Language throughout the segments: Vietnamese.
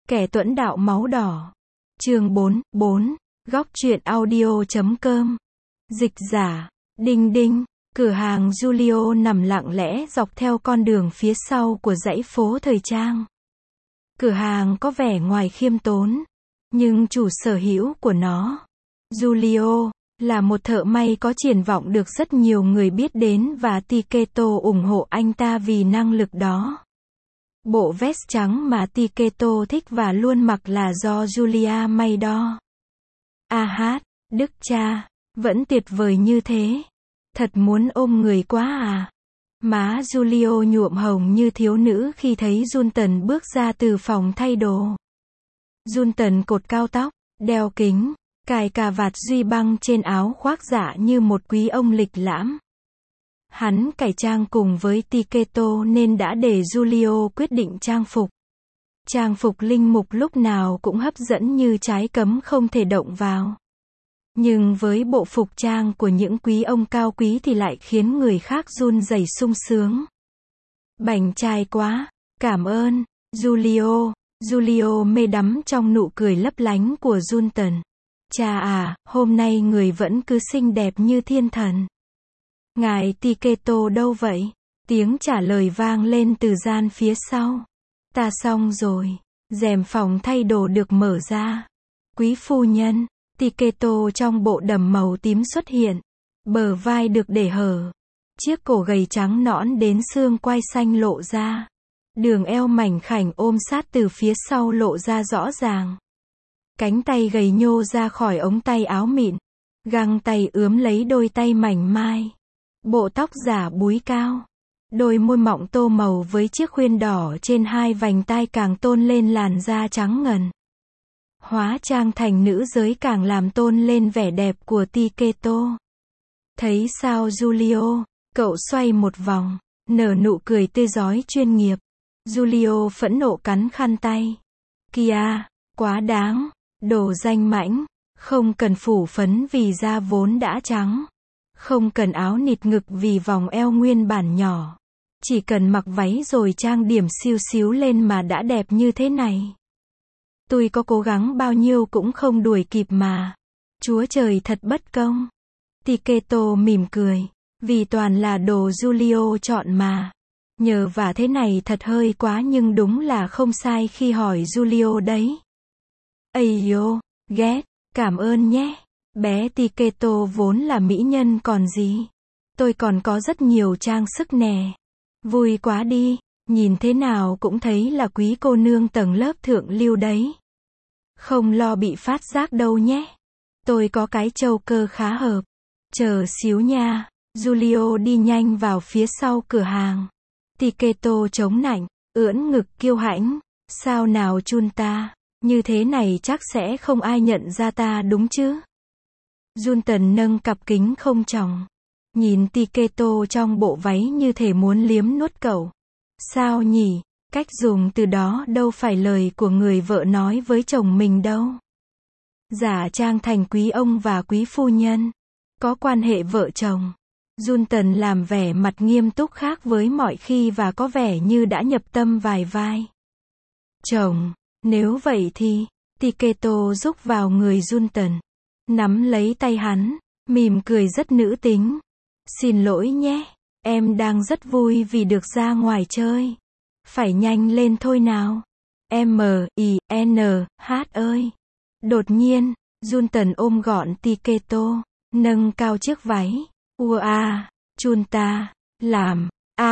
Kẻ tuẫn đạo máu đỏ. Chương 4, góc truyện audio.com. Dịch giả. Đinh đinh. Cửa hàng Julio nằm lặng lẽ dọc theo con đường phía sau của dãy phố thời trang. Cửa hàng có vẻ ngoài khiêm tốn, nhưng chủ sở hữu của nó, Julio, là một thợ may có triển vọng được rất nhiều người biết đến và Tiketo ủng hộ anh ta vì năng lực đó. Bộ vest trắng mà Tiketo thích và luôn mặc là do Julia may đo. Đức cha, vẫn tuyệt vời như thế. Thật muốn ôm người quá à. Má Julio nhuộm hồng như thiếu nữ khi thấy Junton bước ra từ phòng thay đồ. Junton cột cao tóc, đeo kính, cài cà vạt duy băng trên áo khoác dạ như một quý ông lịch lãm. Hắn cải trang cùng với Tiketo nên đã để Julio quyết định trang phục. Trang phục linh mục lúc nào cũng hấp dẫn như trái cấm không thể động vào. Nhưng với bộ phục trang của những quý ông cao quý thì lại khiến người khác run rẩy sung sướng. Bảnh trai quá, cảm ơn, Julio. Julio mê đắm trong nụ cười lấp lánh của Junton. Cha à, hôm nay người vẫn cứ xinh đẹp như thiên thần. Ngài Tiketo đâu vậy? Tiếng trả lời vang lên từ gian phía sau. Ta xong rồi. Rèm phòng thay đồ được mở ra. Quý phu nhân, Tiketo trong bộ đầm màu tím xuất hiện. Bờ vai được để hở. Chiếc cổ gầy trắng nõn đến xương quai xanh lộ ra. Đường eo mảnh khảnh ôm sát từ phía sau lộ ra rõ ràng. Cánh tay gầy nhô ra khỏi ống tay áo mịn. Găng tay ướm lấy đôi tay mảnh mai. Bộ tóc giả búi cao. Đôi môi mọng tô màu với chiếc khuyên đỏ trên hai vành tai càng tôn lên làn da trắng ngần. Hóa trang thành nữ giới càng làm tôn lên vẻ đẹp của Tiketo. Thấy sao Julio? Cậu xoay một vòng, nở nụ cười tươi rói chuyên nghiệp. Julio phẫn nộ cắn khăn tay. Kìa, quá đáng, đồ danh mãnh, không cần phủ phấn vì da vốn đã trắng. Không cần áo nịt ngực vì vòng eo nguyên bản nhỏ. Chỉ cần mặc váy rồi trang điểm xíu xíu lên mà đã đẹp như thế này. Tôi có cố gắng bao nhiêu cũng không đuổi kịp mà. Chúa trời thật bất công. Tiketo mỉm cười. Vì toàn là đồ Julio chọn mà. Nhờ vả thế này thật hơi quá nhưng đúng là không sai khi hỏi Julio đấy. Ây dô, ghét, cảm ơn nhé. Bé Tiketo vốn là mỹ nhân còn gì. Tôi còn có rất nhiều trang sức nè. Vui quá đi, nhìn thế nào cũng thấy là quý cô nương tầng lớp thượng lưu đấy. Không lo bị phát giác đâu nhé. Tôi có cái châu cơ khá hợp. Chờ xíu nha. Julio đi nhanh vào phía sau cửa hàng. Tiketo chống nạnh, ưỡn ngực kiêu hãnh. Sao nào Junta, như thế này chắc sẽ không ai nhận ra ta đúng chứ? Junton nâng cặp kính không tròng. Nhìn Tiketo trong bộ váy như thể muốn liếm nuốt cậu. Sao nhỉ? Cách dùng từ đó đâu phải lời của người vợ nói với chồng mình đâu. Giả trang thành quý ông và quý phu nhân. Có quan hệ vợ chồng. Junton làm vẻ mặt nghiêm túc khác với mọi khi và có vẻ như đã nhập tâm vài vai. Chồng, nếu vậy thì, Tiketo rúc vào người Junton. Nắm lấy tay hắn, mỉm cười rất nữ tính. Xin lỗi nhé, em đang rất vui vì được ra ngoài chơi. Phải nhanh lên thôi nào. M.I.N.H ơi. Đột nhiên, Junton ôm gọn Tiketo, nâng cao chiếc váy. Junta, làm,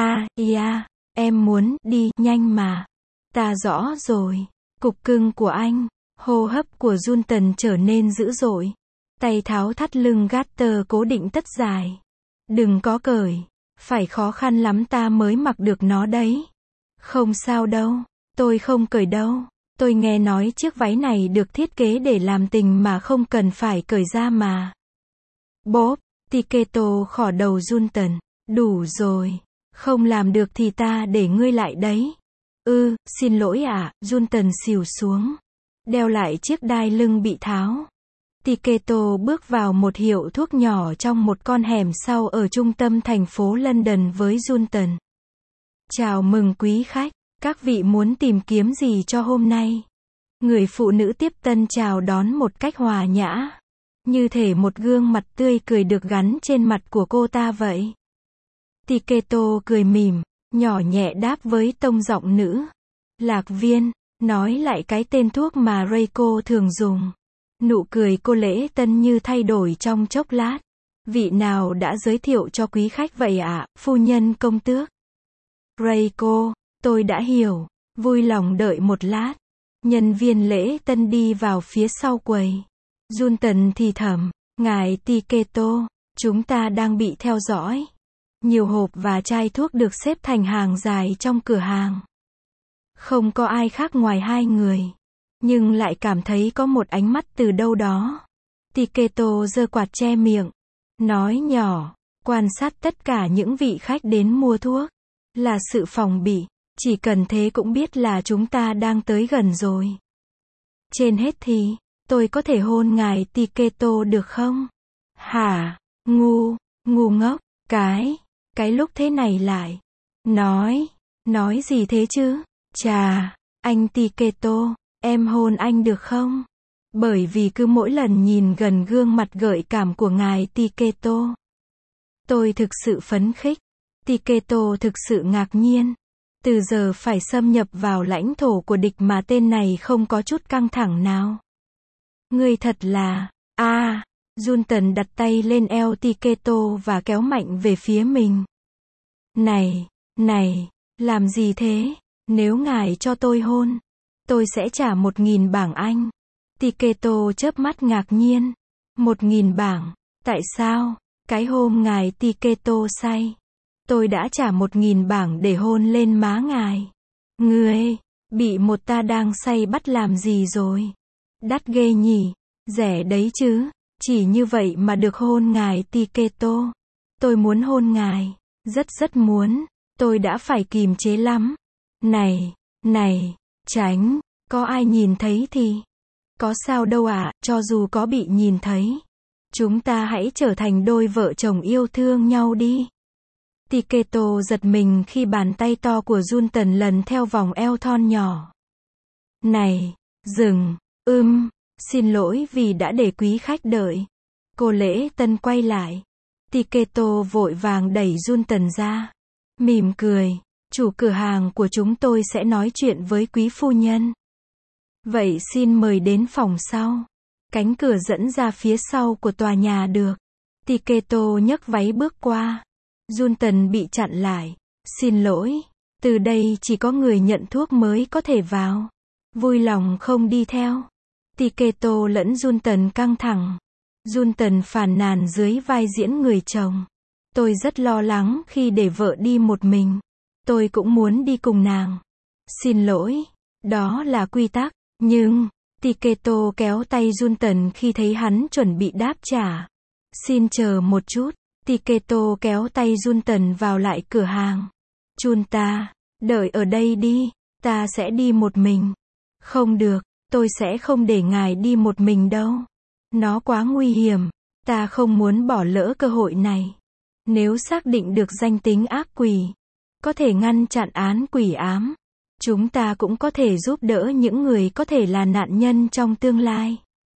em muốn đi nhanh mà. Ta rõ rồi. Cục cưng của anh. Hô hấp của Junton trở nên dữ dội. Tay tháo thắt lưng garter cố định tất dài. Đừng có cởi. Phải khó khăn lắm ta mới mặc được nó đấy. Không sao đâu. Tôi không cởi đâu. Tôi nghe nói chiếc váy này được thiết kế để làm tình mà không cần phải cởi ra mà. Bốp. Tiketo khỏ đầu Junton. Đủ rồi. Không làm được thì ta để ngươi lại đấy. Xin lỗi ạ. Junton xìu xuống. Đeo lại chiếc đai lưng bị tháo. Tiketo bước vào một hiệu thuốc nhỏ trong một con hẻm sau ở trung tâm thành phố London với Junton. Chào mừng quý khách. Các vị muốn tìm kiếm gì cho hôm nay? Người phụ nữ tiếp tân chào đón một cách hòa nhã. Như thể một gương mặt tươi cười được gắn trên mặt của cô ta vậy. Tiketo cười mỉm, nhỏ nhẹ đáp với tông giọng nữ. Lạc viên, nói lại cái tên thuốc mà Reiko thường dùng. Nụ cười cô lễ tân như thay đổi trong chốc lát. Vị nào đã giới thiệu cho quý khách vậy ạ, phu nhân công tước? Reiko, tôi đã hiểu. Vui lòng đợi một lát. Nhân viên lễ tân đi vào phía sau quầy. Junton thì thầm, ngài Tiketo, chúng ta đang bị theo dõi. Nhiều hộp và chai thuốc được xếp thành hàng dài trong cửa hàng. Không có ai khác ngoài hai người. Nhưng lại cảm thấy có một ánh mắt từ đâu đó. Tiketo giơ quạt che miệng. Nói nhỏ, quan sát tất cả những vị khách đến mua thuốc. Là sự phòng bị. Chỉ cần thế cũng biết là chúng ta đang tới gần rồi. Trên hết thì, tôi có thể hôn ngài Tiketo được không? Hả? Ngu ngốc, cái lúc thế này lại. Nói gì thế chứ? Chà, anh Tiketo, em hôn anh được không? Bởi vì cứ mỗi lần nhìn gần gương mặt gợi cảm của ngài Tiketo, tôi thực sự phấn khích. Tiketo thực sự ngạc nhiên. Từ giờ phải xâm nhập vào lãnh thổ của địch mà tên này không có chút căng thẳng nào. Ngươi thật là, Junton đặt tay lên eo Tiketo và kéo mạnh về phía mình. Này, làm gì thế? Nếu ngài cho tôi hôn, tôi sẽ trả 1.000 bảng Anh. Tiketo chớp mắt ngạc nhiên. 1.000 bảng, tại sao? Cái hôm ngài Tiketo say, tôi đã trả 1.000 bảng để hôn lên má ngài. Ngươi, bị một ta đang say bắt làm gì rồi? Đắt ghê nhỉ, rẻ đấy chứ, chỉ như vậy mà được hôn ngài Tiketo. Tôi muốn hôn ngài, rất muốn, tôi đã phải kìm chế lắm. Này, tránh, có ai nhìn thấy thì? Có sao đâu ạ, cho dù có bị nhìn thấy. Chúng ta hãy trở thành đôi vợ chồng yêu thương nhau đi. Tiketo giật mình khi bàn tay to của Junton lần theo vòng eo thon nhỏ. Này, dừng, xin lỗi vì đã để quý khách đợi. Cô lễ tân quay lại. Tiketo vội vàng đẩy Junton ra. Mỉm cười, chủ cửa hàng của chúng tôi sẽ nói chuyện với quý phu nhân. Vậy xin mời đến phòng sau. Cánh cửa dẫn ra phía sau của tòa nhà được. Tiketo nhấc váy bước qua. Junton bị chặn lại. Xin lỗi, từ đây chỉ có người nhận thuốc mới có thể vào. Vui lòng không đi theo. Tiketo lẫn Junton căng thẳng. Junton phàn nàn dưới vai diễn người chồng. Tôi rất lo lắng khi để vợ đi một mình. Tôi cũng muốn đi cùng nàng. Xin lỗi, đó là quy tắc. Nhưng, Tiketo kéo tay Junton khi thấy hắn chuẩn bị đáp trả. Xin chờ một chút. Tiketo kéo tay Junton vào lại cửa hàng. Junta, đợi ở đây đi, ta sẽ đi một mình. Không được, tôi sẽ không để ngài đi một mình đâu. Nó quá nguy hiểm, ta không muốn bỏ lỡ cơ hội này. Nếu xác định được danh tính ác quỷ, có thể ngăn chặn án quỷ ám, chúng ta cũng có thể giúp đỡ những người có thể là nạn nhân trong tương lai.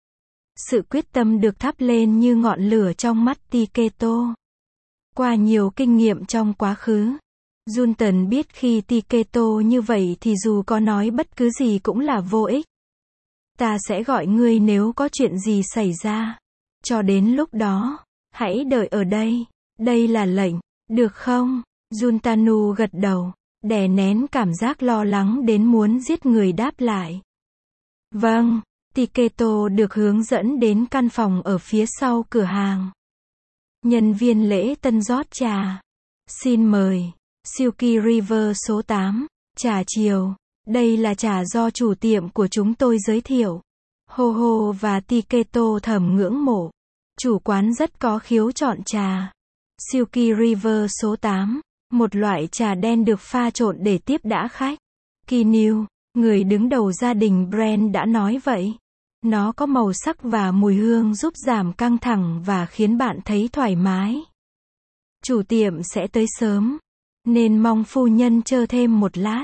Sự quyết tâm được thắp lên như ngọn lửa trong mắt Tiketo. Qua nhiều kinh nghiệm trong quá khứ, Junton biết khi Tiketo như vậy thì dù có nói bất cứ gì cũng là vô ích. Ta sẽ gọi ngươi nếu có chuyện gì xảy ra. Cho đến lúc đó, hãy đợi ở đây. Đây là lệnh, được không? Juntanu gật đầu, đè nén cảm giác lo lắng đến muốn giết người đáp lại. Vâng, Tiketo được hướng dẫn đến căn phòng ở phía sau cửa hàng. Nhân viên lễ tân rót trà. Xin mời, Silky River số 8, trà chiều. Đây là trà do chủ tiệm của chúng tôi giới thiệu. Ho và Tiketo thầm ngưỡng mộ. Chủ quán rất có khiếu chọn trà. Silky River số 8, một loại trà đen được pha trộn để tiếp đãi khách. Kinu, người đứng đầu gia đình Brand đã nói vậy. Nó có màu sắc và mùi hương giúp giảm căng thẳng và khiến bạn thấy thoải mái. Chủ tiệm sẽ tới sớm, nên mong phu nhân chờ thêm một lát.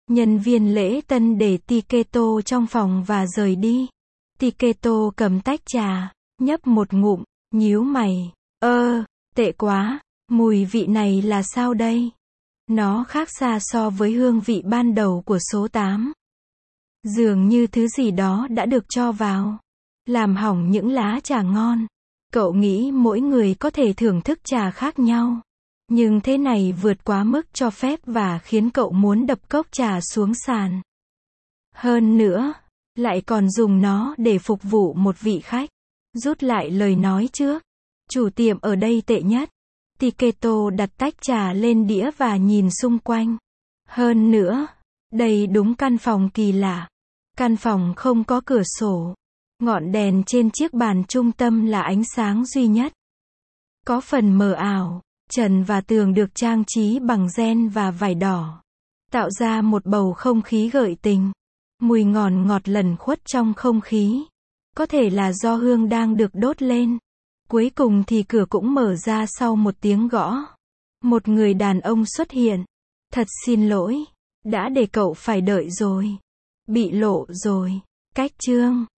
Nhân viên lễ tân để Tiketo trong phòng và rời đi. Tiketo cầm tách trà, nhấp một ngụm, nhíu mày. Tệ quá, mùi vị này là sao đây? Nó khác xa so với hương vị ban đầu của số 8. Dường như thứ gì đó đã được cho vào, làm hỏng những lá trà ngon. Cậu nghĩ mỗi người có thể thưởng thức trà khác nhau, nhưng thế này vượt quá mức cho phép và khiến cậu muốn đập cốc trà xuống sàn. Hơn nữa, lại còn dùng nó để phục vụ một vị khách. Rút lại lời nói trước. Chủ tiệm ở đây tệ nhất. Tiketo đặt tách trà lên đĩa và nhìn xung quanh. Hơn nữa, đây đúng căn phòng kỳ lạ. Căn phòng không có cửa sổ. Ngọn đèn trên chiếc bàn trung tâm là ánh sáng duy nhất. Có phần mờ ảo, trần và tường được trang trí bằng ren và vải đỏ, tạo ra một bầu không khí gợi tình. Mùi ngọt lẩn khuất trong không khí. Có thể là do hương đang được đốt lên. Cuối cùng thì cửa cũng mở ra sau một tiếng gõ. Một người đàn ông xuất hiện. Thật xin lỗi, đã để cậu phải đợi rồi. Bị lộ rồi. Cách chương